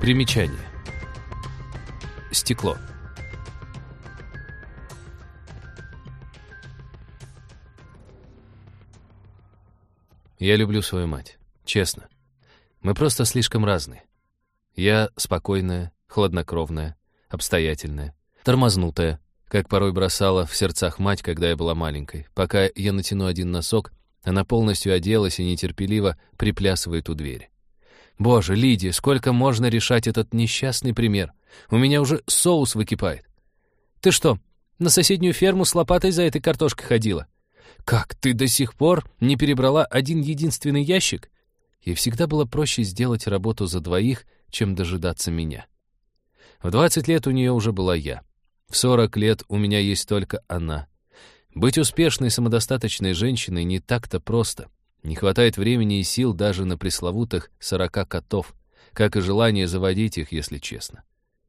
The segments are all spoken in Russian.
Примечание. Стекло. Я люблю свою мать. Честно. Мы просто слишком разные. Я спокойная, хладнокровная, обстоятельная, тормознутая, как порой бросала в сердцах мать, когда я была маленькой. Пока я натяну один носок, она полностью оделась и нетерпеливо приплясывает у двери. Боже, Лидия, сколько можно решать этот несчастный пример? У меня уже соус выкипает. Ты что, на соседнюю ферму с лопатой за этой картошкой ходила? Как, ты до сих пор не перебрала один единственный ящик? Ей всегда было проще сделать работу за двоих, чем дожидаться меня. В 20 лет у нее уже была я. В 40 лет у меня есть только она. Быть успешной, самодостаточной женщиной не так-то просто. Не хватает времени и сил даже на пресловутых 40 котов, как и желание заводить их, если честно.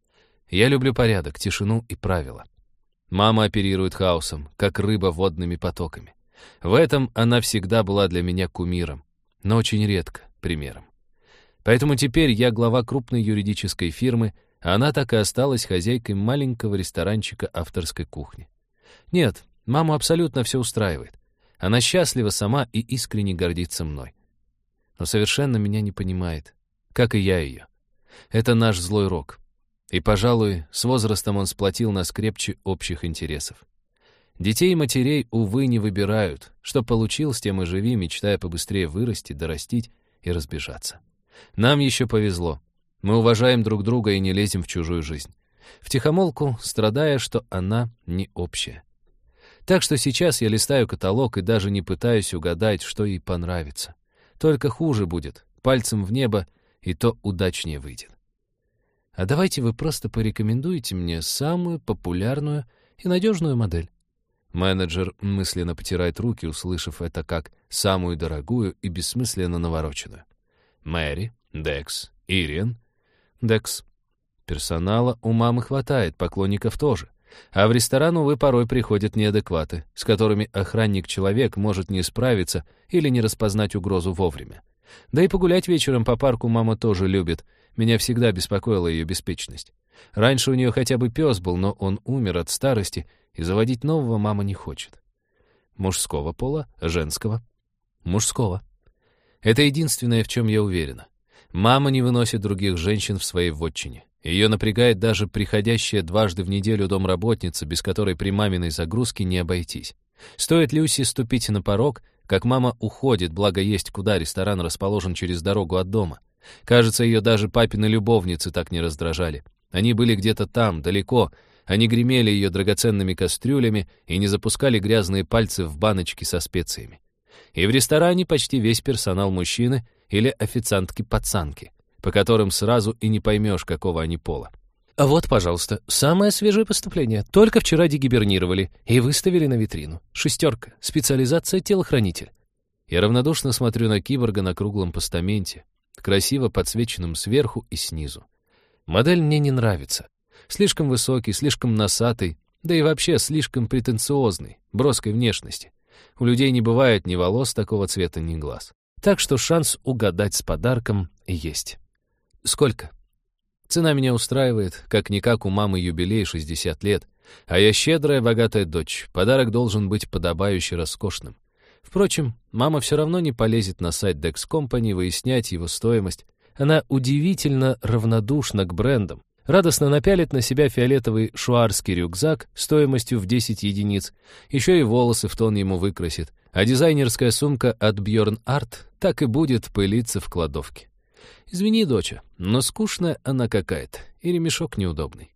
Я люблю порядок, тишину и правила. Мама оперирует хаосом, как рыба водными потоками. В этом она всегда была для меня кумиром, но очень редко примером. Поэтому теперь я глава крупной юридической фирмы, а она так и осталась хозяйкой маленького ресторанчика авторской кухни. Нет, маму абсолютно все устраивает. Она счастлива сама и искренне гордится мной. Но совершенно меня не понимает, как и я ее. Это наш злой рок. И, пожалуй, с возрастом он сплотил нас крепче общих интересов. Детей и матерей, увы, не выбирают. Что получил, с тем и живи, мечтая побыстрее вырасти, дорастить и разбежаться. Нам еще повезло. Мы уважаем друг друга и не лезем в чужую жизнь. Втихомолку, страдая, что она не общая. Так что сейчас я листаю каталог и даже не пытаюсь угадать, что ей понравится. Только хуже будет, пальцем в небо, и то удачнее выйдет. А давайте вы просто порекомендуете мне самую популярную и надежную модель. Менеджер мысленно потирает руки, услышав это как самую дорогую и бессмысленно навороченную. Мэри, Декс, Ириан. Декс. Персонала у мамы хватает, поклонников тоже. А в ресторан, увы, порой приходят неадекваты, с которыми охранник-человек может не справиться или не распознать угрозу вовремя. Да и погулять вечером по парку мама тоже любит. Меня всегда беспокоила ее беспечность. Раньше у нее хотя бы пес был, но он умер от старости, и заводить нового мама не хочет. Мужского пола, женского? Мужского. Это единственное, в чем я уверена. Мама не выносит других женщин в своей вотчине. Ее напрягает даже приходящая дважды в неделю домработница, без которой при маминой загрузке не обойтись. Стоит Люси ступить на порог, как мама уходит, благо есть куда, ресторан расположен через дорогу от дома. Кажется, ее даже папины любовницы так не раздражали. Они были где-то там, далеко, они гремели ее драгоценными кастрюлями и не запускали грязные пальцы в баночки со специями. И в ресторане почти весь персонал мужчины или официантки-пацанки, по которым сразу и не поймешь, какого они пола. А вот, пожалуйста, самое свежее поступление. Только вчера дегибернировали и выставили на витрину. 6, специализация телохранитель. Я равнодушно смотрю на киборга на круглом постаменте, красиво подсвеченном сверху и снизу. Модель мне не нравится. Слишком высокий, слишком носатый, да и вообще слишком претенциозный, броской внешности. У людей не бывает ни волос такого цвета, ни глаз. Так что шанс угадать с подарком есть. Сколько? Цена меня устраивает, как-никак у мамы юбилей 60 лет, а я щедрая, богатая дочь. Подарок должен быть подобающе роскошным. Впрочем, мама все равно не полезет на сайт Dex Company выяснять его стоимость. Она удивительно равнодушна к брендам. Радостно напялит на себя фиолетовый шуарский рюкзак стоимостью в 10 единиц, еще и волосы в тон ему выкрасит, а дизайнерская сумка от Bjorn Art так и будет пылиться в кладовке. Извини, доча, но скучная она какая-то, и ремешок неудобный.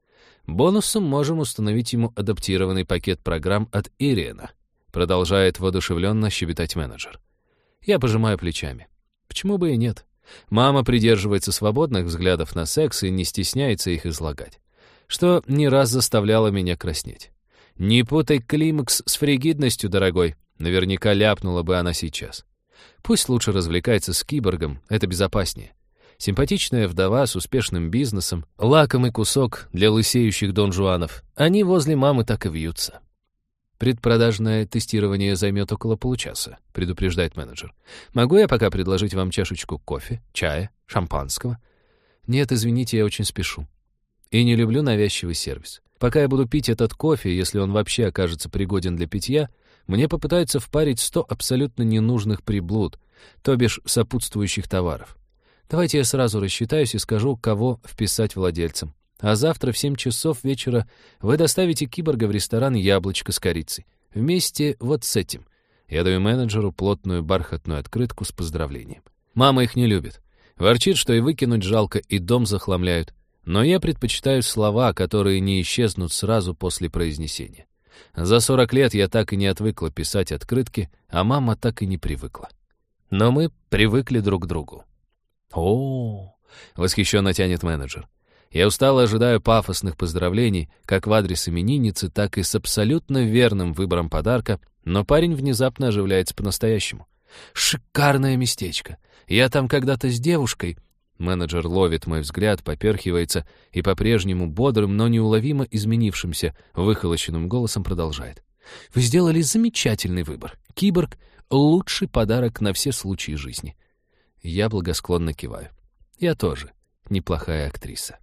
Бонусом можем установить ему адаптированный пакет программ от Ириана, продолжает воодушевленно щебетать менеджер. Я пожимаю плечами. Почему бы и нет? Мама придерживается свободных взглядов на секс и не стесняется их излагать, что не раз заставляло меня краснеть. «Не путай климакс с фригидностью, дорогой», наверняка ляпнула бы она сейчас. Пусть лучше развлекается с киборгом, это безопаснее. Симпатичная вдова с успешным бизнесом, лакомый кусок для лысеющих донжуанов. Они возле мамы так и вьются. «Предпродажное тестирование займет около получаса», — предупреждает менеджер. «Могу я пока предложить вам чашечку кофе, чая, шампанского?» Нет, извините, я очень спешу. И не люблю навязчивый сервис. Пока я буду пить этот кофе, если он вообще окажется пригоден для питья, мне попытаются впарить 100 абсолютно ненужных приблуд, то бишь сопутствующих товаров. Давайте я сразу рассчитаюсь и скажу, кого вписать владельцем. А завтра в 7 часов вечера вы доставите киборга в ресторан «Яблочко» с корицей. Вместе вот с этим. Я даю менеджеру плотную бархатную открытку с поздравлением. Мама их не любит. Ворчит, что и выкинуть жалко, и дом захламляют. Но я предпочитаю слова, которые не исчезнут сразу после произнесения. За 40 лет я так и не отвыкла писать открытки, а мама так и не привыкла. Но мы привыкли друг к другу. О, восхищенно тянет менеджер. Я устало ожидаю пафосных поздравлений, как в адрес именинницы, так и с абсолютно верным выбором подарка, но парень внезапно оживляется по-настоящему. «Шикарное местечко! Я там когда-то с девушкой...» Менеджер ловит мой взгляд, поперхивается и по-прежнему бодрым, но неуловимо изменившимся, выхолощенным голосом продолжает. «Вы сделали замечательный выбор. Киборг — лучший подарок на все случаи жизни». Я благосклонно киваю. Я тоже неплохая актриса.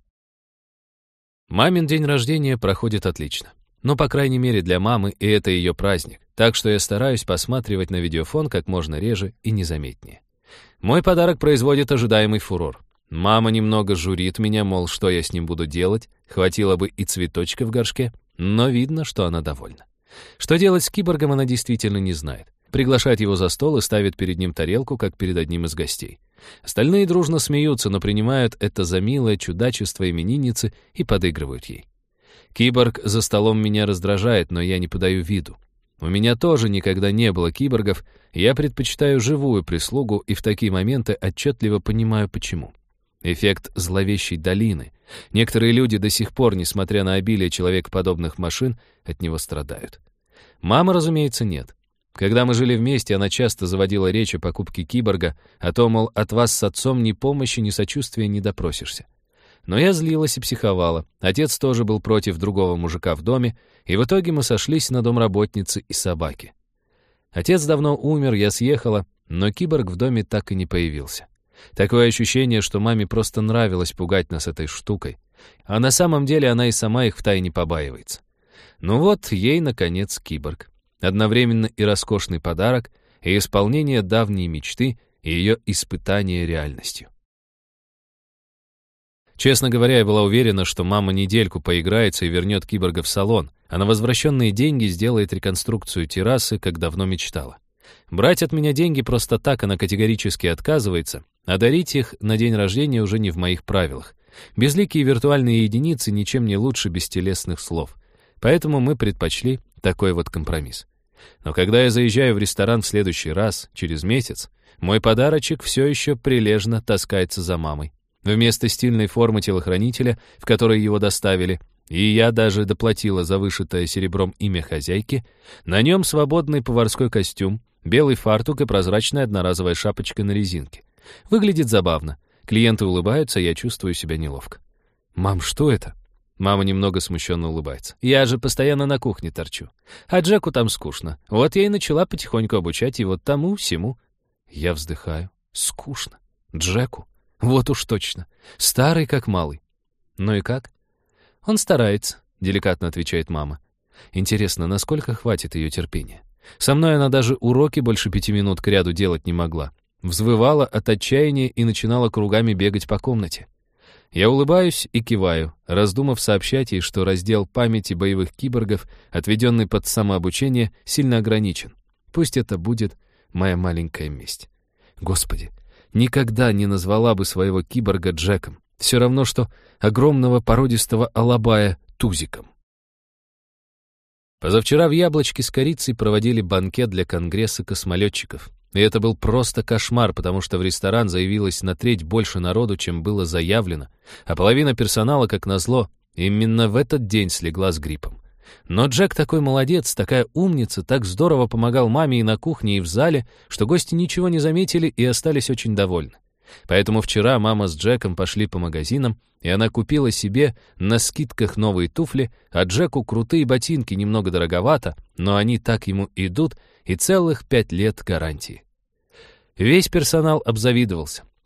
Мамин день рождения проходит отлично. Ну, по крайней мере, для мамы, и это ее праздник. Так что я стараюсь посматривать на видеофон как можно реже и незаметнее. Мой подарок производит ожидаемый фурор. Мама немного журит меня, мол, что я с ним буду делать, хватило бы и цветочка в горшке, но видно, что она довольна. Что делать с киборгом, она действительно не знает. Приглашает его за стол и ставит перед ним тарелку, как перед одним из гостей. Остальные дружно смеются, но принимают это за милое чудачество именинницы и подыгрывают ей. Киборг за столом меня раздражает, но я не подаю виду. У меня тоже никогда не было киборгов, я предпочитаю живую прислугу и в такие моменты отчетливо понимаю, почему. Эффект зловещей долины. Некоторые люди до сих пор, несмотря на обилие человекоподобных машин, от него страдают. Мама, разумеется, нет. Когда мы жили вместе, она часто заводила речь о покупке киборга, о том, мол, от вас с отцом ни помощи, ни сочувствия не допросишься. Но я злилась и психовала. Отец тоже был против другого мужика в доме, и в итоге мы сошлись на домработнице и собаке. Отец давно умер, я съехала, но киборг в доме так и не появился. Такое ощущение, что маме просто нравилось пугать нас этой штукой, а на самом деле она и сама их втайне побаивается. Ну вот, ей, наконец, киборг. Одновременно и роскошный подарок, и исполнение давней мечты, и ее испытание реальностью. Честно говоря, я была уверена, что мама недельку поиграется и вернет киборга в салон, а на возвращенные деньги сделает реконструкцию террасы, как давно мечтала. Брать от меня деньги просто так она категорически отказывается, а дарить их на день рождения уже не в моих правилах. Безликие виртуальные единицы ничем не лучше бестелесных слов. Поэтому мы предпочли такой вот компромисс. Но когда я заезжаю в ресторан в следующий раз, через месяц, мой подарочек все еще прилежно таскается за мамой. Вместо стильной формы телохранителя, в которой его доставили, и я даже доплатила за вышитое серебром имя хозяйки, на нем свободный поварской костюм, белый фартук и прозрачная одноразовая шапочка на резинке. Выглядит забавно. Клиенты улыбаются, я чувствую себя неловко. «Мам, что это?» Мама немного смущенно улыбается. «Я же постоянно на кухне торчу. А Джеку там скучно. Вот я и начала потихоньку обучать его тому-сему». Я вздыхаю. «Скучно. Джеку? Вот уж точно. Старый как малый». «Ну и как?» «Он старается», — деликатно отвечает мама. Интересно, насколько хватит ее терпения? Со мной она даже уроки больше 5 минут кряду делать не могла. Взвывала от отчаяния и начинала кругами бегать по комнате. Я улыбаюсь и киваю, раздумав сообщать ей, что раздел памяти боевых киборгов, отведенный под самообучение, сильно ограничен. Пусть это будет моя маленькая месть. Господи, никогда не назвала бы своего киборга Джеком. Все равно, что огромного породистого алабая тузиком. Позавчера в «Яблочке» с корицей проводили банкет для конгресса космолетчиков. И это был просто кошмар, потому что в ресторан заявилось на треть больше народу, чем было заявлено, а половина персонала, как назло, именно в этот день слегла с гриппом. Но Джек такой молодец, такая умница, так здорово помогал маме и на кухне, и в зале, что гости ничего не заметили и остались очень довольны. Поэтому вчера мама с Джеком пошли по магазинам, и она купила себе на скидках новые туфли, а Джеку крутые ботинки, немного дороговато, но они так ему идут, и целых 5 лет гарантии. Весь персонал обзавидовался.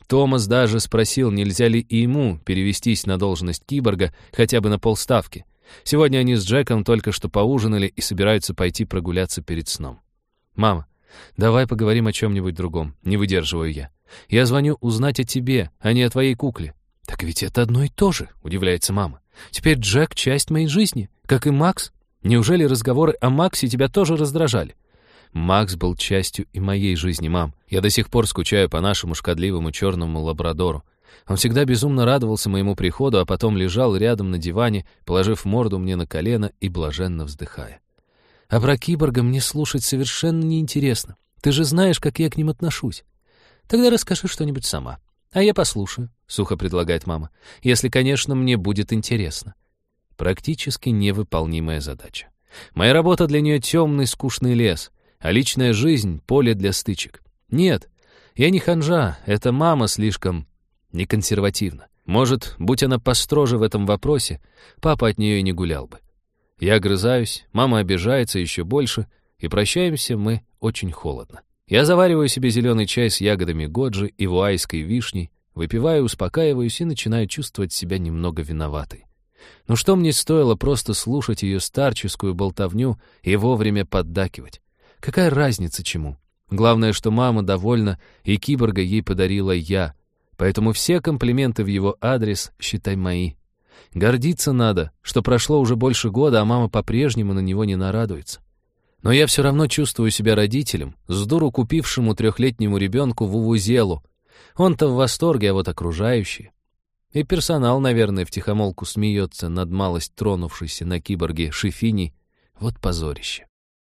Томас даже спросил, нельзя ли и ему перевестись на должность киборга хотя бы на полставки. Сегодня они с Джеком только что поужинали и собираются пойти прогуляться перед сном. «Мама, давай поговорим о чем-нибудь другом», — не выдерживаю я. «Я звоню узнать о тебе, а не о твоей кукле». «Так ведь это одно и то же», — удивляется мама. «Теперь Джек — часть моей жизни, как и Макс. Неужели разговоры о Максе тебя тоже раздражали?» «Макс был частью и моей жизни, мам. Я до сих пор скучаю по нашему шкодливому черному лабрадору. Он всегда безумно радовался моему приходу, а потом лежал рядом на диване, положив морду мне на колено и блаженно вздыхая. А про киборга мне слушать совершенно неинтересно. Ты же знаешь, как я к ним отношусь. Тогда расскажи что-нибудь сама. А я послушаю», — сухо предлагает мама. «Если, конечно, мне будет интересно». Практически невыполнимая задача. Моя работа для нее темный, скучный лес, а личная жизнь — поле для стычек. Нет, я не ханжа, это мама слишком неконсервативна. Может, будь она построже в этом вопросе, папа от нее и не гулял бы. Я огрызаюсь, мама обижается еще больше, и прощаемся мы очень холодно. Я завариваю себе зеленый чай с ягодами годжи и вуайской вишней, выпиваю, успокаиваюсь и начинаю чувствовать себя немного виноватой. Но что мне стоило просто слушать ее старческую болтовню и вовремя поддакивать? Какая разница чему? Главное, что мама довольна, и киборга ей подарила я, поэтому все комплименты в его адрес считай мои. Гордиться надо, что прошло уже больше года, а мама по-прежнему на него не нарадуется. Но я все равно чувствую себя родителем, сдуру купившему 3-летнему ребенку вувузелу. Он-то в восторге, а вот окружающие. И персонал, наверное, втихомолку смеется над малость тронувшейся на киборге Шифини. Вот позорище.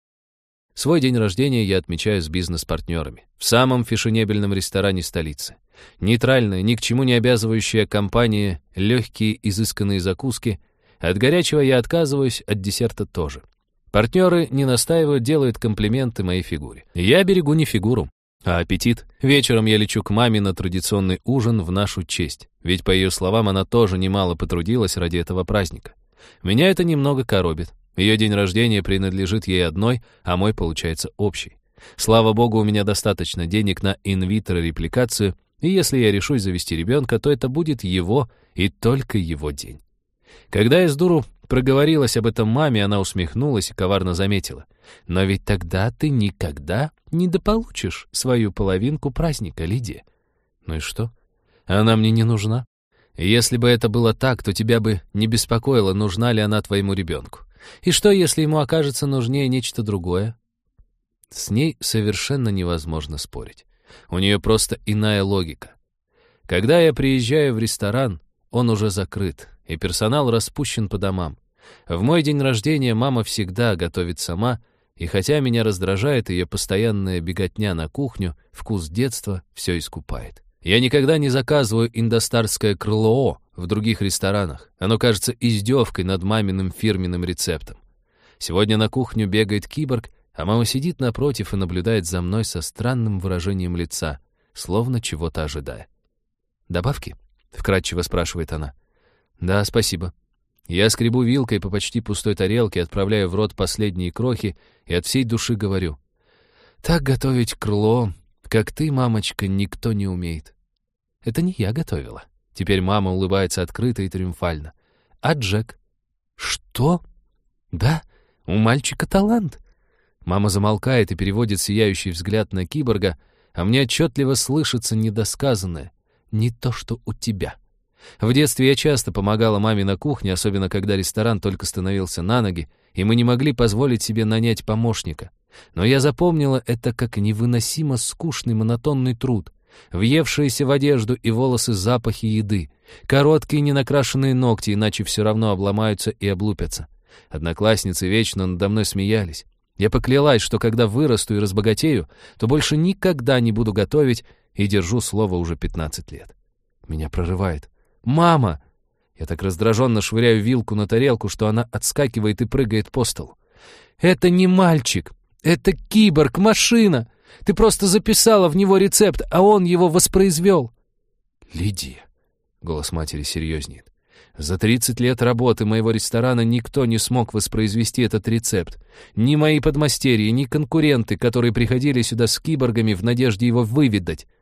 Свой день рождения я отмечаю с бизнес-партнерами в самом фешенебельном ресторане столицы. Нейтральная, ни к чему не обязывающая компания, легкие изысканные закуски. От горячего я отказываюсь, от десерта тоже. Партнеры не настаивают, делают комплименты моей фигуре. Я берегу не фигуру, а аппетит. Вечером я лечу к маме на традиционный ужин в нашу честь, ведь, по ее словам, она тоже немало потрудилась ради этого праздника. Меня это немного коробит. Ее день рождения принадлежит ей одной, а мой получается общий. Слава богу, у меня достаточно денег на инвитро-репликацию, и если я решусь завести ребенка, то это будет его и только его день. Когда я с дуру проговорилась об этом маме, она усмехнулась и коварно заметила. «Но ведь тогда ты никогда не дополучишь свою половинку праздника, Лидия». «Ну и что? Она мне не нужна. Если бы это было так, то тебя бы не беспокоило, нужна ли она твоему ребенку. И что, если ему окажется нужнее нечто другое?» С ней совершенно невозможно спорить. У нее просто иная логика. Когда я приезжаю в ресторан, он уже закрыт, и персонал распущен по домам. В мой день рождения мама всегда готовит сама, и хотя меня раздражает ее постоянная беготня на кухню, вкус детства все искупает. Я никогда не заказываю индостарское крылоо в других ресторанах. Оно кажется издевкой над маминым фирменным рецептом. Сегодня на кухню бегает киборг, а мама сидит напротив и наблюдает за мной со странным выражением лица, словно чего-то ожидая. «Добавки?» — вкратчиво спрашивает она. «Да, спасибо». Я скребу вилкой по почти пустой тарелке, отправляю в рот последние крохи и от всей души говорю: «Так готовить крыло, как ты, мамочка, никто не умеет». Это не я готовила. Теперь мама улыбается открыто и триумфально. «А Джек?» «Что?» «Да, у мальчика талант». Мама замолкает и переводит сияющий взгляд на киборга, а мне отчетливо слышится недосказанное: «Не то, что у тебя». В детстве я часто помогала маме на кухне, особенно когда ресторан только становился на ноги, и мы не могли позволить себе нанять помощника. Но я запомнила это как невыносимо скучный монотонный труд, въевшиеся в одежду и волосы запахи еды, короткие ненакрашенные ногти, иначе все равно обломаются и облупятся. Одноклассницы вечно надо мной смеялись. Я поклялась, что когда вырасту и разбогатею, то больше никогда не буду готовить, и держу слово уже 15 лет. Меня прорывает. «Мама!» Я так раздраженно швыряю вилку на тарелку, что она отскакивает и прыгает по столу. «Это не мальчик! Это киборг, машина! Ты просто записала в него рецепт, а он его воспроизвел!» «Лидия!» — голос матери серьезнеет. «За 30 лет работы моего ресторана никто не смог воспроизвести этот рецепт. Ни мои подмастерья, ни конкуренты, которые приходили сюда с киборгами в надежде его выведать.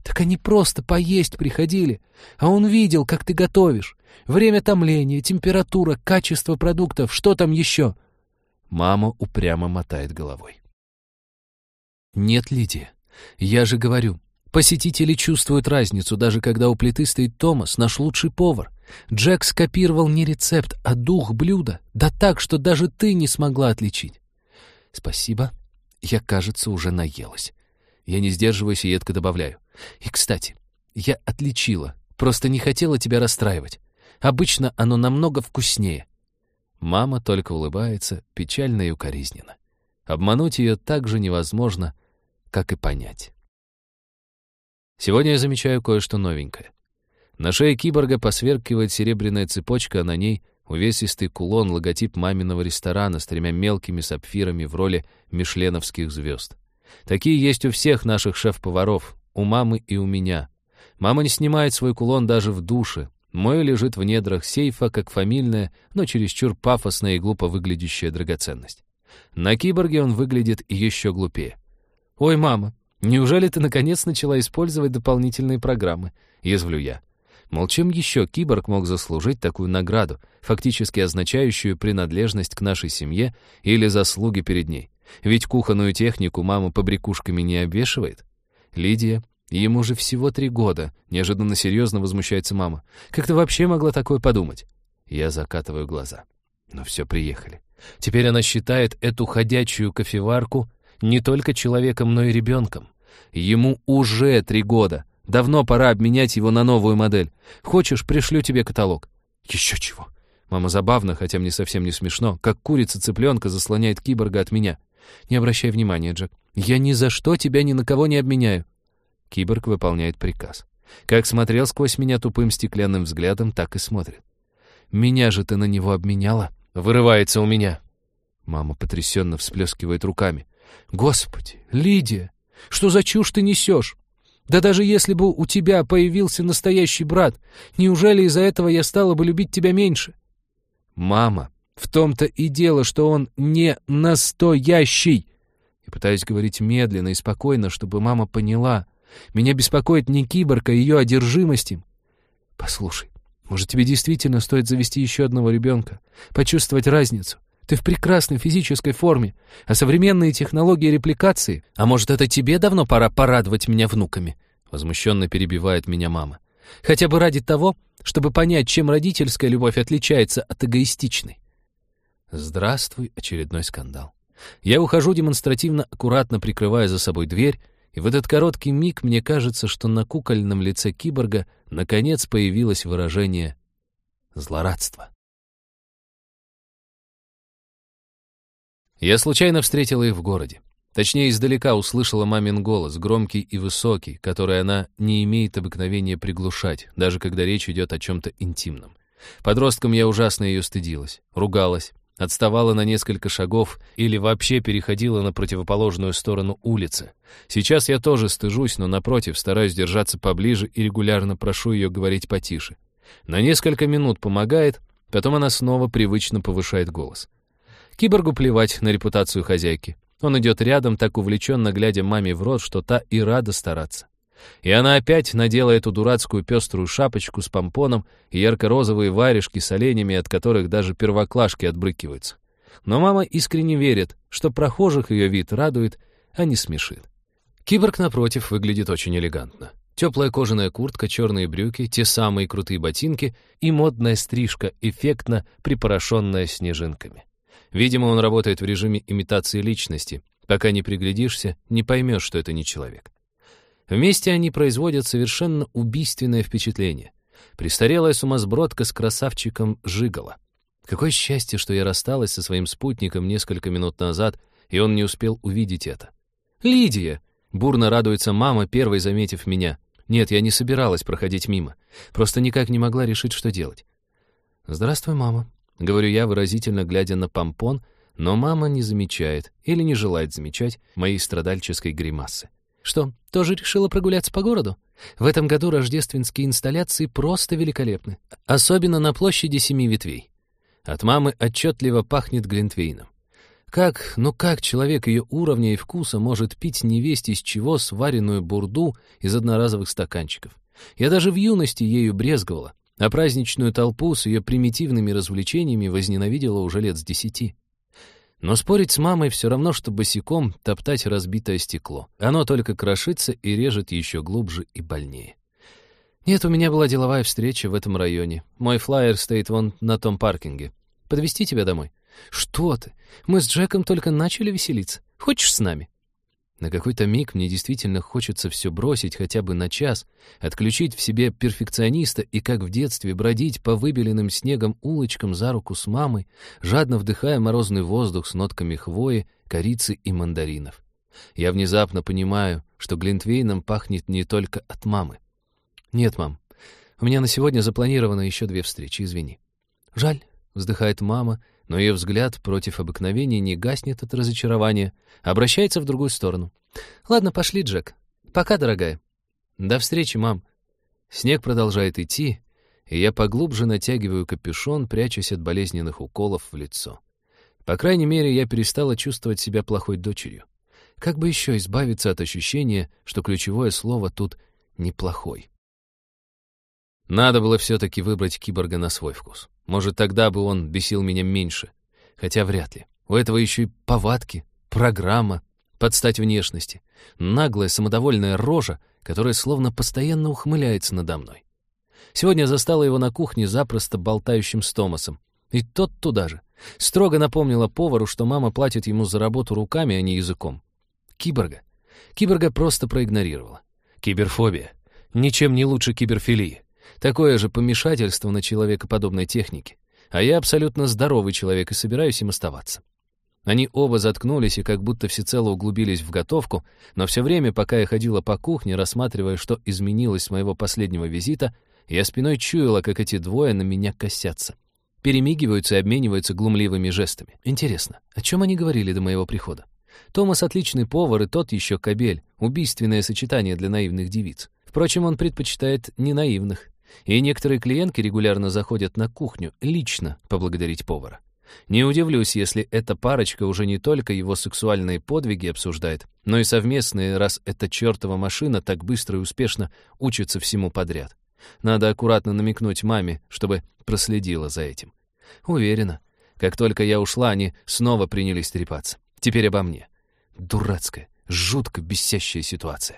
Так они просто поесть приходили, а он видел, как ты готовишь. Время томления, температура, качество продуктов, что там еще?» Мама упрямо мотает головой. «Нет, Лидия, я же говорю, посетители чувствуют разницу, даже когда у плиты стоит Томас, наш лучший повар. Джек скопировал не рецепт, а дух блюда, да так, что даже ты не смогла отличить». «Спасибо, я, кажется, уже наелась». Я не сдерживаюсь и едко добавляю. «И, кстати, я отличила, просто не хотела тебя расстраивать. Обычно оно намного вкуснее». Мама только улыбается, печально и укоризненно. Обмануть ее так же невозможно, как и понять. Сегодня я замечаю кое-что новенькое. На шее киборга посверкивает серебряная цепочка, а на ней увесистый кулон, логотип маминого ресторана с 3 мелкими сапфирами в роли мишленовских звезд. Такие есть у всех наших шеф-поваров, у мамы и у меня. Мама не снимает свой кулон даже в душе. Мой лежит в недрах сейфа, как фамильная, но чересчур пафосная и глупо выглядящая драгоценность. На киборге он выглядит еще глупее. «Ой, мама, неужели ты наконец начала использовать дополнительные программы?» — язвлю я. Мол, чем еще киборг мог заслужить такую награду, фактически означающую принадлежность к нашей семье или заслуги перед ней? Ведь кухонную технику мама побрякушками не обвешивает. «Лидия, ему же всего 3 года», — неожиданно серьезно возмущается мама. «Как ты вообще могла такое подумать?» Я закатываю глаза. Ну все, приехали. Теперь она считает эту ходячую кофеварку не только человеком, но и ребенком. Ему уже 3 года. Давно пора обменять его на новую модель. Хочешь, пришлю тебе каталог. Еще чего. Мама забавно, хотя мне совсем не смешно, как курица цыпленка заслоняет киборга от меня. Не обращай внимания, Джек. Я ни за что тебя ни на кого не обменяю. Киборг выполняет приказ. Как смотрел сквозь меня тупым стеклянным взглядом, так и смотрит. «Меня же ты на него обменяла?» Вырывается у меня. Мама потрясенно всплескивает руками. «Господи, Лидия, что за чушь ты несешь? Да даже если бы у тебя появился настоящий брат, неужели из-за этого я стала бы любить тебя меньше?» «Мама, в том-то и дело, что он не настоящий!» Я пытаюсь говорить медленно и спокойно, чтобы мама поняла. Меня беспокоит не киборг, а ее одержимость им. «Послушай, может, тебе действительно стоит завести еще одного ребенка, почувствовать разницу? Ты в прекрасной физической форме, а современные технологии репликации... А может, это тебе давно пора порадовать меня внуками?» Возмущенно перебивает меня мама. «Хотя бы ради того, чтобы понять, чем родительская любовь отличается от эгоистичной». Здравствуй, очередной скандал. Я ухожу демонстративно, аккуратно прикрывая за собой дверь, и в этот короткий миг мне кажется, что на кукольном лице киборга наконец появилось выражение злорадства. Я случайно встретила их в городе. Точнее, издалека услышала мамин голос, громкий и высокий, который она не имеет обыкновения приглушать, даже когда речь идет о чем-то интимном. Подростком я ужасно ее стыдилась, ругалась, отставала на несколько шагов или вообще переходила на противоположную сторону улицы. Сейчас я тоже стыжусь, но напротив, стараюсь держаться поближе и регулярно прошу ее говорить потише. На несколько минут помогает, потом она снова привычно повышает голос. Киборгу плевать на репутацию хозяйки. Он идет рядом, так увлеченно глядя маме в рот, что та и рада стараться. И она опять надела эту дурацкую пеструю шапочку с помпоном и ярко-розовые варежки с оленями, от которых даже первоклашки отбрыкиваются. Но мама искренне верит, что прохожих ее вид радует, а не смешит. Киборг, напротив, выглядит очень элегантно. Теплая кожаная куртка, черные брюки, те самые крутые ботинки и модная стрижка, эффектно припорошенная снежинками. Видимо, он работает в режиме имитации личности. Пока не приглядишься, не поймешь, что это не человек. Вместе они производят совершенно убийственное впечатление. Престарелая сумасбродка с красавчиком Жиголо. Какое счастье, что я рассталась со своим спутником несколько минут назад, и он не успел увидеть это. «Лидия!» — бурно радуется мама, первой заметив меня. Нет, я не собиралась проходить мимо. Просто никак не могла решить, что делать. «Здравствуй, мама», — говорю я, выразительно глядя на помпон, но мама не замечает или не желает замечать моей страдальческой гримасы. «Что, тоже решила прогуляться по городу? В этом году рождественские инсталляции просто великолепны, особенно на площади 7 ветвей». От мамы отчетливо пахнет глинтвейном. Как человек ее уровня и вкуса может пить невесть из чего сваренную бурду из одноразовых стаканчиков? Я даже в юности ею брезговала, а праздничную толпу с ее примитивными развлечениями возненавидела уже лет с 10. Но спорить с мамой все равно, что босиком топтать разбитое стекло. Оно только крошится и режет еще глубже и больнее. Нет, у меня была деловая встреча в этом районе. Мой флаер стоит вон на том паркинге. Подвезти тебя домой? Что ты? Мы с Джеком только начали веселиться. Хочешь с нами? На какой-то миг мне действительно хочется все бросить хотя бы на час, отключить в себе перфекциониста и, как в детстве, бродить по выбеленным снегом улочкам за руку с мамой, жадно вдыхая морозный воздух с нотками хвои, корицы и мандаринов. Я внезапно понимаю, что глинтвейном пахнет не только от мамы. «Нет, мам, у меня на сегодня запланировано еще 2 встречи, извини». «Жаль», — вздыхает мама, но ее взгляд против обыкновения не гаснет от разочарования, обращается в другую сторону. «Ладно, пошли, Джек. Пока, дорогая». «До встречи, мам». Снег продолжает идти, и я поглубже натягиваю капюшон, прячась от болезненных уколов в лицо. По крайней мере, я перестала чувствовать себя плохой дочерью. Как бы еще избавиться от ощущения, что ключевое слово тут «неплохой». Надо было все-таки выбрать киборга на свой вкус. Может, тогда бы он бесил меня меньше. Хотя вряд ли. У этого еще и повадки, программа, под стать внешности. Наглая, самодовольная рожа, которая словно постоянно ухмыляется надо мной. Сегодня я застала его на кухне запросто болтающим с Томасом. И тот туда же. Строго напомнила повару, что мама платит ему за работу руками, а не языком. Киборга просто проигнорировала. Киберфобия. Ничем не лучше киберфилии. Такое же помешательство на человекоподобной технике. А я абсолютно здоровый человек и собираюсь им оставаться. Они оба заткнулись и как будто всецело углубились в готовку, но все время, пока я ходила по кухне, рассматривая, что изменилось с моего последнего визита, я спиной чуяла, как эти двое на меня косятся. Перемигиваются и обмениваются глумливыми жестами. Интересно, о чем они говорили до моего прихода? Томас отличный повар, и тот еще кобель. Убийственное сочетание для наивных девиц. Впрочем, он предпочитает не наивных. И некоторые клиентки регулярно заходят на кухню лично поблагодарить повара. Не удивлюсь, если эта парочка уже не только его сексуальные подвиги обсуждает, но и совместные, раз эта чертова машина так быстро и успешно учится всему подряд. Надо аккуратно намекнуть маме, чтобы проследила за этим. Уверена, как только я ушла, они снова принялись трепаться. Теперь обо мне. Дурацкая, жутко бесящая ситуация.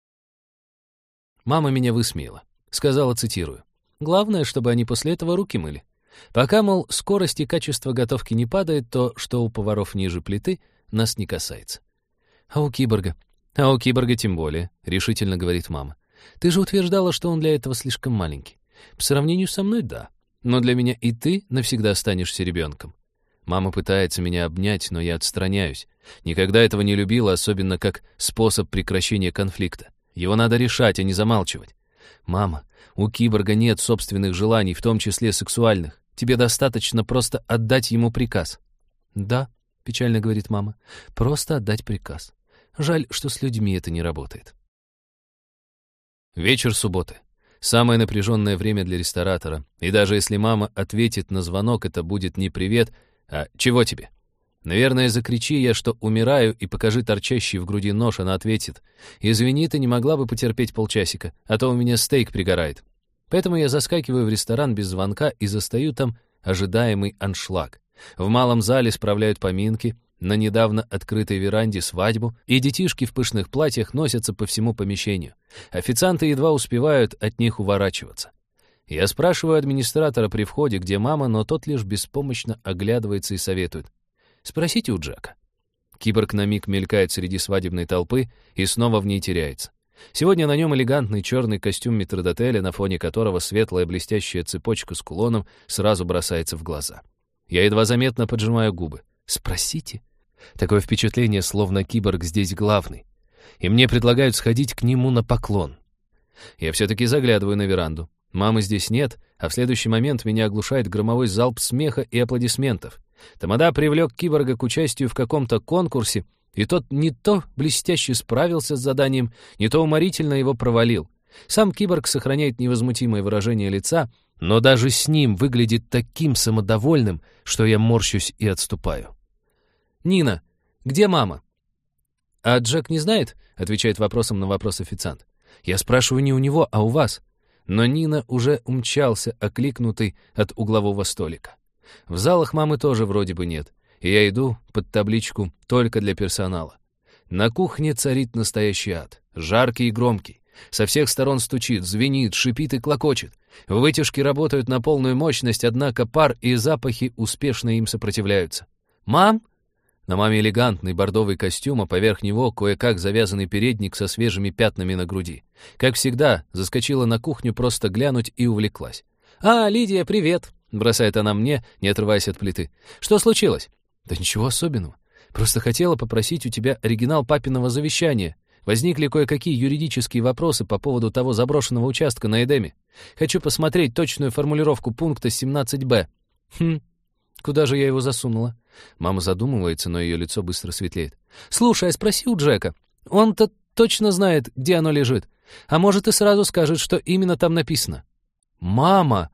Мама меня высмеяла. Сказала, цитирую, «Главное, чтобы они после этого руки мыли. Пока, мол, скорость и качество готовки не падает, то, что у поваров ниже плиты, нас не касается». А у киборга тем более, решительно говорит мама. «Ты же утверждала, что он для этого слишком маленький. По сравнению со мной, да. Но для меня и ты навсегда останешься ребенком». Мама пытается меня обнять, но я отстраняюсь. Никогда этого не любила, особенно как способ прекращения конфликта. Его надо решать, а не замалчивать. «Мама, у киборга нет собственных желаний, в том числе сексуальных. Тебе достаточно просто отдать ему приказ». «Да», — печально говорит мама, — «просто отдать приказ. Жаль, что с людьми это не работает». Вечер субботы. Самое напряженное время для ресторатора. И даже если мама ответит на звонок, это будет не привет, а «чего тебе?». Наверное, закричи я, что умираю, и покажи торчащий в груди нож, она ответит: «Извини, ты не могла бы потерпеть полчасика, а то у меня стейк пригорает». Поэтому я заскакиваю в ресторан без звонка и застаю там ожидаемый аншлаг. В малом зале справляют поминки, на недавно открытой веранде свадьбу, и детишки в пышных платьях носятся по всему помещению. Официанты едва успевают от них уворачиваться. Я спрашиваю администратора при входе, где мама, но тот лишь беспомощно оглядывается и советует: «Спросите у Джека». Киборг на миг мелькает среди свадебной толпы и снова в ней теряется. Сегодня на нем элегантный черный костюм метрдотеля, на фоне которого светлая блестящая цепочка с кулоном сразу бросается в глаза. Я едва заметно поджимаю губы. «Спросите?» Такое впечатление, словно киборг здесь главный. И мне предлагают сходить к нему на поклон. Я все-таки заглядываю на веранду. Мамы здесь нет, а в следующий момент меня оглушает громовой залп смеха и аплодисментов. Тамада привлек киборга к участию в каком-то конкурсе, и тот не то блестяще справился с заданием, не то уморительно его провалил. Сам киборг сохраняет невозмутимое выражение лица, но даже с ним выглядит таким самодовольным, что я морщусь и отступаю. «Нина, где мама?» «А Джек не знает?» — отвечает вопросом на вопрос официант. «Я спрашиваю не у него, а у вас». Но Нина уже умчался, окликнутый от углового столика. В залах мамы тоже вроде бы нет, и я иду под табличку «Только для персонала». На кухне царит настоящий ад, жаркий и громкий. Со всех сторон стучит, звенит, шипит и клокочет. Вытяжки работают на полную мощность, однако пар и запахи успешно им сопротивляются. «Мам?» На маме элегантный бордовый костюм, а поверх него кое-как завязанный передник со свежими пятнами на груди. Как всегда, заскочила на кухню просто глянуть и увлеклась. «А, Лидия, привет!» — бросает она мне, не отрываясь от плиты. «Что случилось?» «Да ничего особенного. Просто хотела попросить у тебя оригинал папиного завещания. Возникли кое-какие юридические вопросы по поводу того заброшенного участка на Эдеме. Хочу посмотреть точную формулировку пункта 17-Б». Куда же я его засунула? Мама задумывается, но ее лицо быстро светлеет. «Слушай, а спроси у Джека. Он-то точно знает, где оно лежит. А может, и сразу скажет, что именно там написано». «Мама!»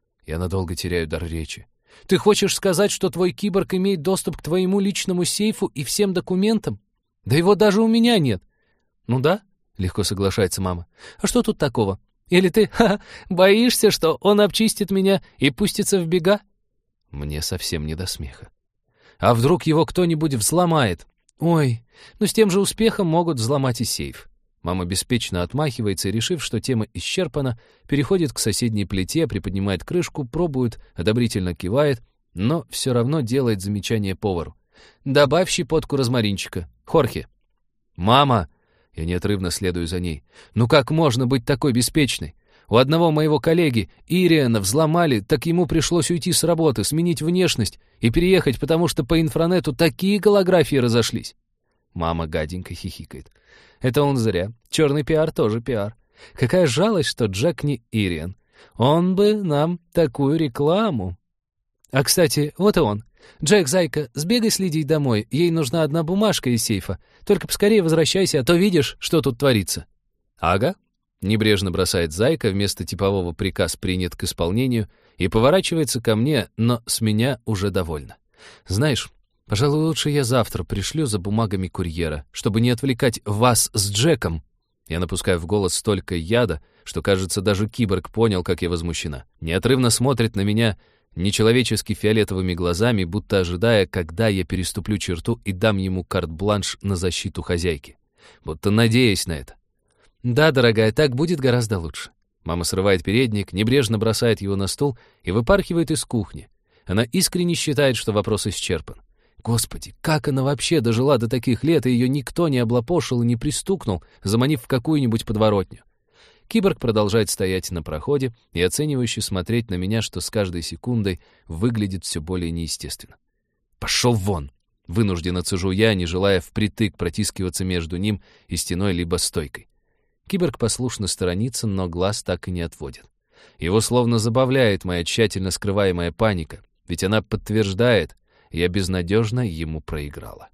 Я надолго теряю дар речи. «Ты хочешь сказать, что твой киборг имеет доступ к твоему личному сейфу и всем документам? Да его даже у меня нет». «Ну да», — легко соглашается мама. «А что тут такого? Или ты боишься, что он обчистит меня и пустится в бега?» Мне совсем не до смеха. А вдруг его кто-нибудь взломает? Ой, ну с тем же успехом могут взломать и сейф. Мама беспечно отмахивается и, решив, что тема исчерпана, переходит к соседней плите, приподнимает крышку, пробует, одобрительно кивает, но все равно делает замечание повару. «Добавь щепотку розмаринчика. Хорхе». «Мама!» Я неотрывно следую за ней. «Ну как можно быть такой беспечной? У одного моего коллеги, Ириана, взломали, так ему пришлось уйти с работы, сменить внешность и переехать, потому что по инфранету такие голографии разошлись». Мама гаденько хихикает. «Это он зря. Черный пиар тоже пиар. Какая жалость, что Джек не Ириан. Он бы нам такую рекламу». «А, кстати, вот и он. Джек, зайка, сбегай следить домой. Ей нужна одна бумажка из сейфа. Только поскорее возвращайся, а то видишь, что тут творится». «Ага». Небрежно бросает зайка, вместо типового приказ принят к исполнению, и поворачивается ко мне, но с меня уже довольна. «Знаешь, пожалуй, лучше я завтра пришлю за бумагами курьера, чтобы не отвлекать вас с Джеком». Я напускаю в голос столько яда, что, кажется, даже киборг понял, как я возмущена. Неотрывно смотрит на меня нечеловечески фиолетовыми глазами, будто ожидая, когда я переступлю черту и дам ему карт-бланш на защиту хозяйки. Будто надеясь на это. «Да, дорогая, так будет гораздо лучше». Мама срывает передник, небрежно бросает его на стол и выпархивает из кухни. Она искренне считает, что вопрос исчерпан. Господи, как она вообще дожила до таких лет, и ее никто не облапошил и не пристукнул, заманив в какую-нибудь подворотню. Киборг продолжает стоять на проходе и оценивающе смотреть на меня, что с каждой секундой выглядит все более неестественно. «Пошел вон!» — вынужденно цежу я, не желая впритык протискиваться между ним и стеной либо стойкой. Киборг послушно сторонится, но глаз так и не отводит. Его словно забавляет моя тщательно скрываемая паника, ведь она подтверждает, я безнадежно ему проиграла.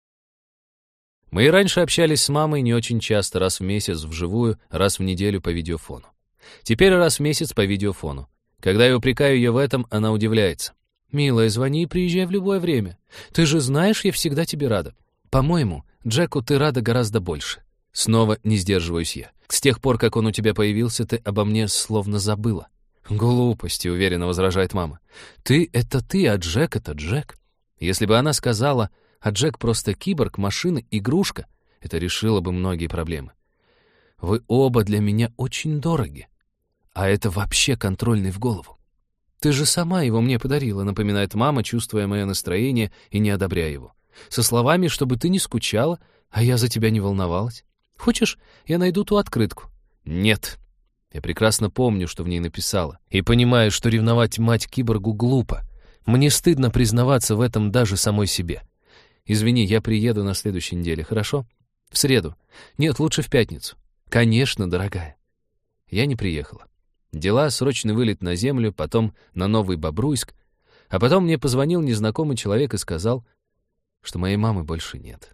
Мы и раньше общались с мамой не очень часто, раз в месяц вживую, раз в неделю по видеофону. Теперь раз в месяц по видеофону. Когда я упрекаю ее в этом, она удивляется. «Милая, звони и приезжай в любое время. Ты же знаешь, я всегда тебе рада. По-моему, Джеку ты рада гораздо больше». Снова не сдерживаюсь я. «С тех пор, как он у тебя появился, ты обо мне словно забыла». «Глупости», — уверенно возражает мама. «Ты — это ты, а Джек — это Джек». Если бы она сказала, а Джек просто киборг, машина, игрушка, это решило бы многие проблемы. «Вы оба для меня очень дороги. А это вообще контрольный в голову». «Ты же сама его мне подарила», — напоминает мама, чувствуя мое настроение и не одобряя его. «Со словами, чтобы ты не скучала, а я за тебя не волновалась. Хочешь, я найду ту открытку?» «Нет». Я прекрасно помню, что в ней написала, и понимаю, что ревновать мать-киборгу глупо. Мне стыдно признаваться в этом даже самой себе. «Извини, я приеду на следующей неделе, хорошо? В среду. Нет, лучше в пятницу». «Конечно, дорогая». Я не приехала. Дела, срочный вылет на землю, потом на Новый Бобруйск, а потом мне позвонил незнакомый человек и сказал, что моей мамы больше нет.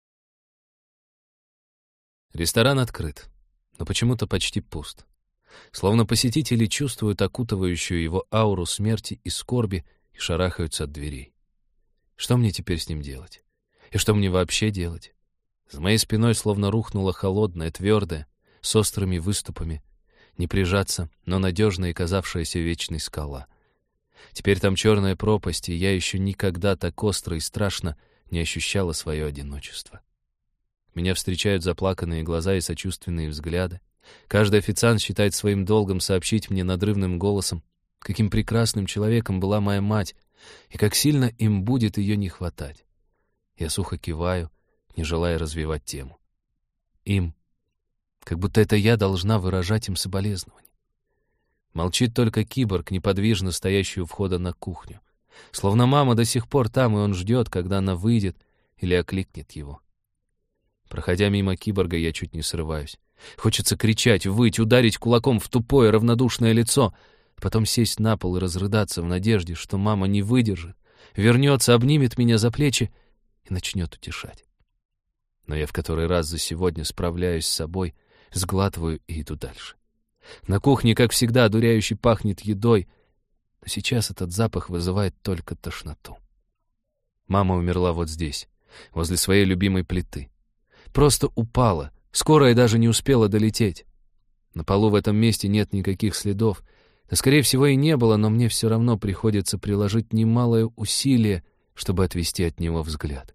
Ресторан открыт, но почему-то почти пуст. Словно посетители чувствуют окутывающую его ауру смерти и скорби и шарахаются от дверей. Что мне теперь с ним делать? И что мне вообще делать? За моей спиной словно рухнула холодная, твердая, с острыми выступами, не прижаться, но надежная и казавшаяся вечной скала. Теперь там черная пропасть, и я еще никогда так остро и страшно не ощущала свое одиночество. Меня встречают заплаканные глаза и сочувственные взгляды. Каждый официант считает своим долгом сообщить мне надрывным голосом, каким прекрасным человеком была моя мать, и как сильно им будет ее не хватать. Я сухо киваю, не желая развивать тему. Им. Как будто это я должна выражать им соболезнования. Молчит только киборг, неподвижно стоящий у входа на кухню. Словно мама до сих пор там, и он ждет, когда она выйдет или окликнет его. Проходя мимо киборга, я чуть не срываюсь. Хочется кричать, выть, ударить кулаком в тупое, равнодушное лицо, потом сесть на пол и разрыдаться в надежде, что мама не выдержит, вернется, обнимет меня за плечи и начнет утешать. Но я в который раз за сегодня справляюсь с собой, сглатываю и иду дальше. На кухне, как всегда, одуряюще пахнет едой, но сейчас этот запах вызывает только тошноту. Мама умерла вот здесь, возле своей любимой плиты. Просто упала, скорая даже не успела долететь. На полу в этом месте нет никаких следов, да, скорее всего, и не было, но мне все равно приходится приложить немалое усилие, чтобы отвести от него взгляд.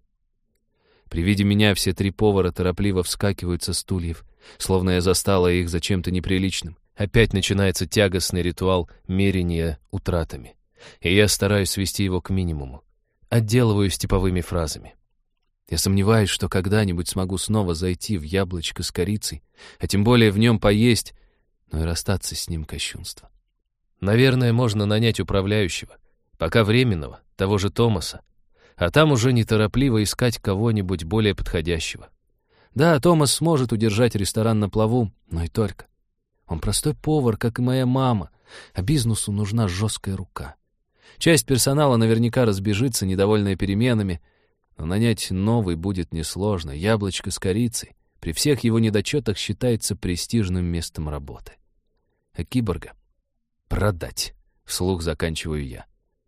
При виде меня все 3 повара торопливо вскакивают со стульев, словно я застала их за чем-то неприличным. Опять начинается тягостный ритуал мерения утратами, и я стараюсь свести его к минимуму. Отделываюсь типовыми фразами. Я сомневаюсь, что когда-нибудь смогу снова зайти в яблочко с корицей, а тем более в нем поесть, но и расстаться с ним кощунство. Наверное, можно нанять управляющего, пока временного, того же Томаса, а там уже неторопливо искать кого-нибудь более подходящего. Да, Томас сможет удержать ресторан на плаву, но и только. Он простой повар, как и моя мама, а бизнесу нужна жесткая рука. Часть персонала наверняка разбежится, недовольная переменами, но нанять новый будет несложно. Яблочко с корицей при всех его недочетах считается престижным местом работы. А киборга продать, вслух заканчиваю я.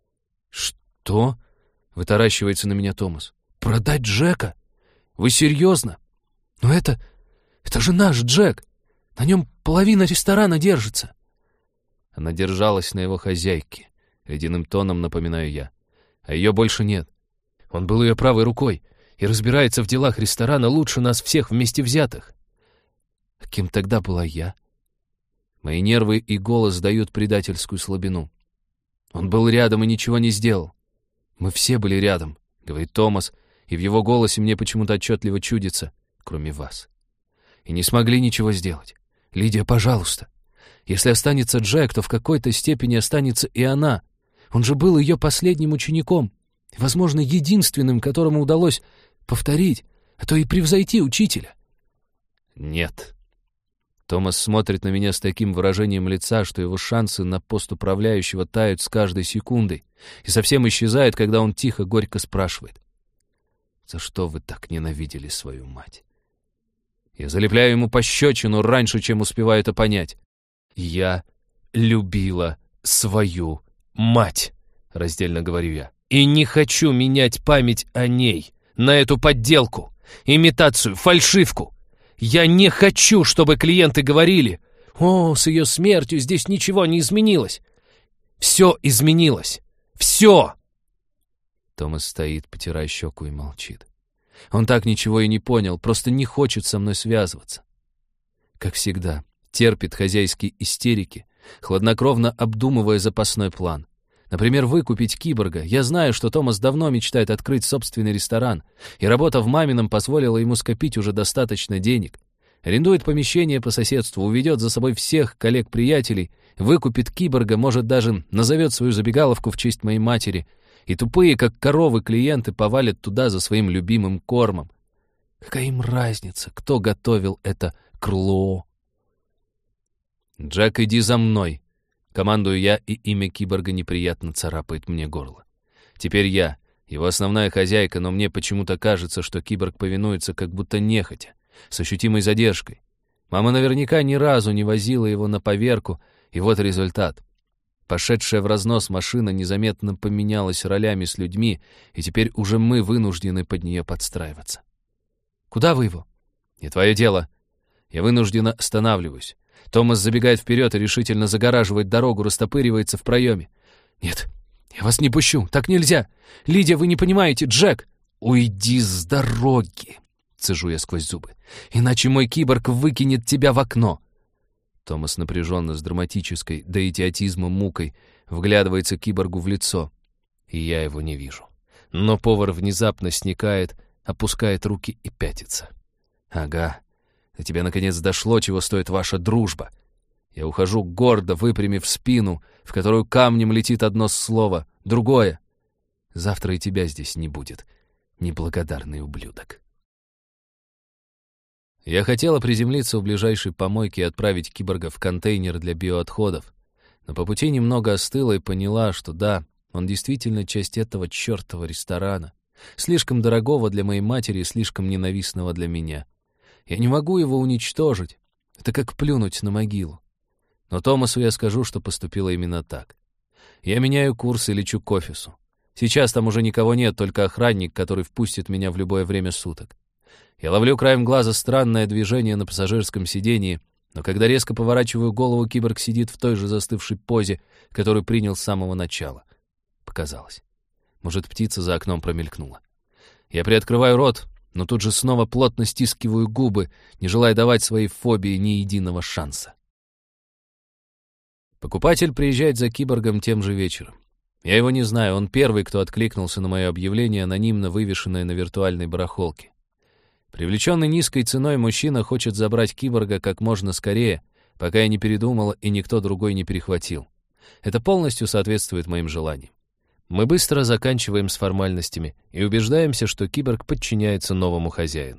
«Что?» — вытаращивается на меня Томас. «Продать Джека? Вы серьезно? Но это же наш Джек! На нем половина ресторана держится!» Она держалась на его хозяйке, ледяным тоном напоминаю я. А ее больше нет. Он был ее правой рукой и разбирается в делах ресторана лучше нас всех вместе взятых. А кем тогда была я? Мои нервы и голос дают предательскую слабину. Он был рядом и ничего не сделал. «Мы все были рядом», — говорит Томас, и в его голосе мне почему-то отчетливо чудится, кроме вас. И не смогли ничего сделать. Лидия, пожалуйста. Если останется Джек, то в какой-то степени останется и она. Он же был ее последним учеником, и, возможно, единственным, которому удалось повторить, а то и превзойти учителя. Нет. Томас смотрит на меня с таким выражением лица, что его шансы на пост управляющего тают с каждой секундой и совсем исчезают, когда он тихо, горько спрашивает: «За что вы так ненавидели свою мать?» Я залепляю ему пощечину раньше, чем успеваю это понять. «Я любила свою мать», — раздельно говорю я, «и не хочу менять память о ней на эту подделку, имитацию, фальшивку. Я не хочу, чтобы клиенты говорили: «О, с ее смертью здесь ничего не изменилось». Все изменилось. Все!» Томас стоит, потирая щеку, и молчит. Он так ничего и не понял, просто не хочет со мной связываться. Как всегда, терпит хозяйские истерики, хладнокровно обдумывая запасной план. Например, выкупить киборга. Я знаю, что Томас давно мечтает открыть собственный ресторан, и работа в мамином позволила ему скопить уже достаточно денег. Арендует помещение по соседству, уведет за собой всех коллег-приятелей, выкупит киборга, может, даже назовет свою забегаловку в честь моей матери, и тупые, как коровы, клиенты повалят туда за своим любимым кормом. Какая им разница, кто готовил это крыло? «Джек, иди за мной!» Командую я, и имя киборга неприятно царапает мне горло. Теперь я, его основная хозяйка, но мне почему-то кажется, что киборг повинуется как будто нехотя, с ощутимой задержкой. Мама наверняка ни разу не возила его на поверку, и вот результат. Пошедшая в разнос машина незаметно поменялась ролями с людьми, и теперь уже мы вынуждены под нее подстраиваться. «Куда вы его?» «Не твое дело». Я вынужденно останавливаюсь. Томас забегает вперед и решительно загораживает дорогу, растопыривается в проеме. «Нет, я вас не пущу, так нельзя! Лидия, вы не понимаете, Джек!» «Уйди с дороги!» — цежу я сквозь зубы. «Иначе мой киборг выкинет тебя в окно!» Томас напряженно, с драматической, до идиотизма мукой, вглядывается киборгу в лицо, и я его не вижу. Но повар внезапно сникает, опускает руки и пятится. «Ага, до тебя наконец дошло, чего стоит ваша дружба!» Я ухожу гордо, выпрямив спину, в которую камнем летит одно слово, другое. «Завтра и тебя здесь не будет, неблагодарный ублюдок». Я хотела приземлиться у ближайшей помойки и отправить киборга в контейнер для биоотходов, но по пути немного остыла и поняла, что да, он действительно часть этого чертова ресторана, слишком дорогого для моей матери и слишком ненавистного для меня. Я не могу его уничтожить, это как плюнуть на могилу. Но Томасу я скажу, что поступило именно так. Я меняю курс и лечу к офису. Сейчас там уже никого нет, только охранник, который впустит меня в любое время суток. Я ловлю краем глаза странное движение на пассажирском сидении, но когда резко поворачиваю голову, киборг сидит в той же застывшей позе, которую принял с самого начала. Показалось. Может, птица за окном промелькнула. Я приоткрываю рот, но тут же снова плотно стискиваю губы, не желая давать своей фобии ни единого шанса. Покупатель приезжает за киборгом тем же вечером. Я его не знаю, он первый, кто откликнулся на мое объявление, анонимно вывешенное на виртуальной барахолке. Привлеченный низкой ценой мужчина хочет забрать киборга как можно скорее, пока я не передумала и никто другой не перехватил. Это полностью соответствует моим желаниям. Мы быстро заканчиваем с формальностями и убеждаемся, что киборг подчиняется новому хозяину.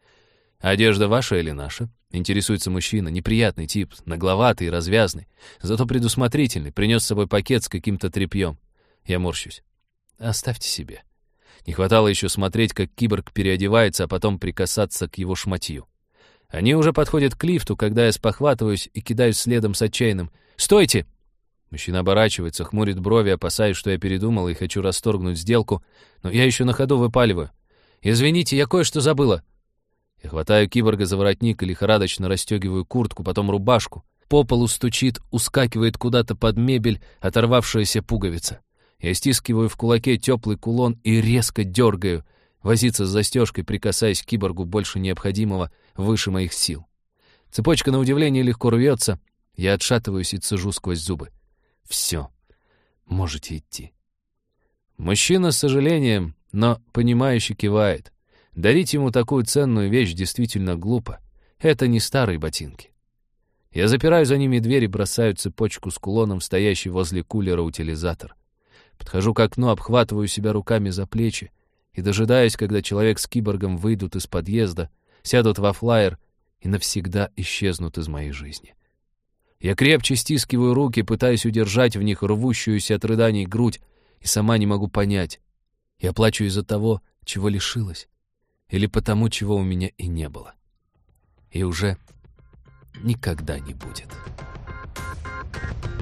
«Одежда ваша или наша?» — интересуется мужчина, неприятный тип, нагловатый и развязный, зато предусмотрительный, принес с собой пакет с каким-то тряпьем. Я морщусь. «Оставьте себе». Не хватало еще смотреть, как киборг переодевается, а потом прикасаться к его шматью. Они уже подходят к лифту, когда я спохватываюсь и кидаюсь следом с отчаянным «Стойте!». Мужчина оборачивается, хмурит брови, опасаясь, что я передумал и хочу расторгнуть сделку, но я еще на ходу выпаливаю. «Извините, я кое-что забыла». Я хватаю киборга за воротник и лихорадочно расстегиваю куртку, потом рубашку. По полу стучит, ускакивает куда-то под мебель оторвавшаяся пуговица. Я стискиваю в кулаке теплый кулон и резко дергаю, возиться с застежкой, прикасаясь к киборгу больше необходимого, выше моих сил. Цепочка, на удивление, легко рвется. Я отшатываюсь и цежу сквозь зубы. «Все, можете идти». Мужчина с сожалением, но понимающе кивает. Дарить ему такую ценную вещь действительно глупо. Это не старые ботинки. Я запираю за ними дверь и бросаю цепочку с кулоном, стоящий возле кулера утилизатор. Подхожу к окну, обхватываю себя руками за плечи и дожидаюсь, когда человек с киборгом выйдут из подъезда, сядут во флайер и навсегда исчезнут из моей жизни. Я крепче стискиваю руки, пытаясь удержать в них рвущуюся от рыданий грудь, и сама не могу понять, я плачу из-за того, чего лишилась, или потому, чего у меня и не было. И уже никогда не будет.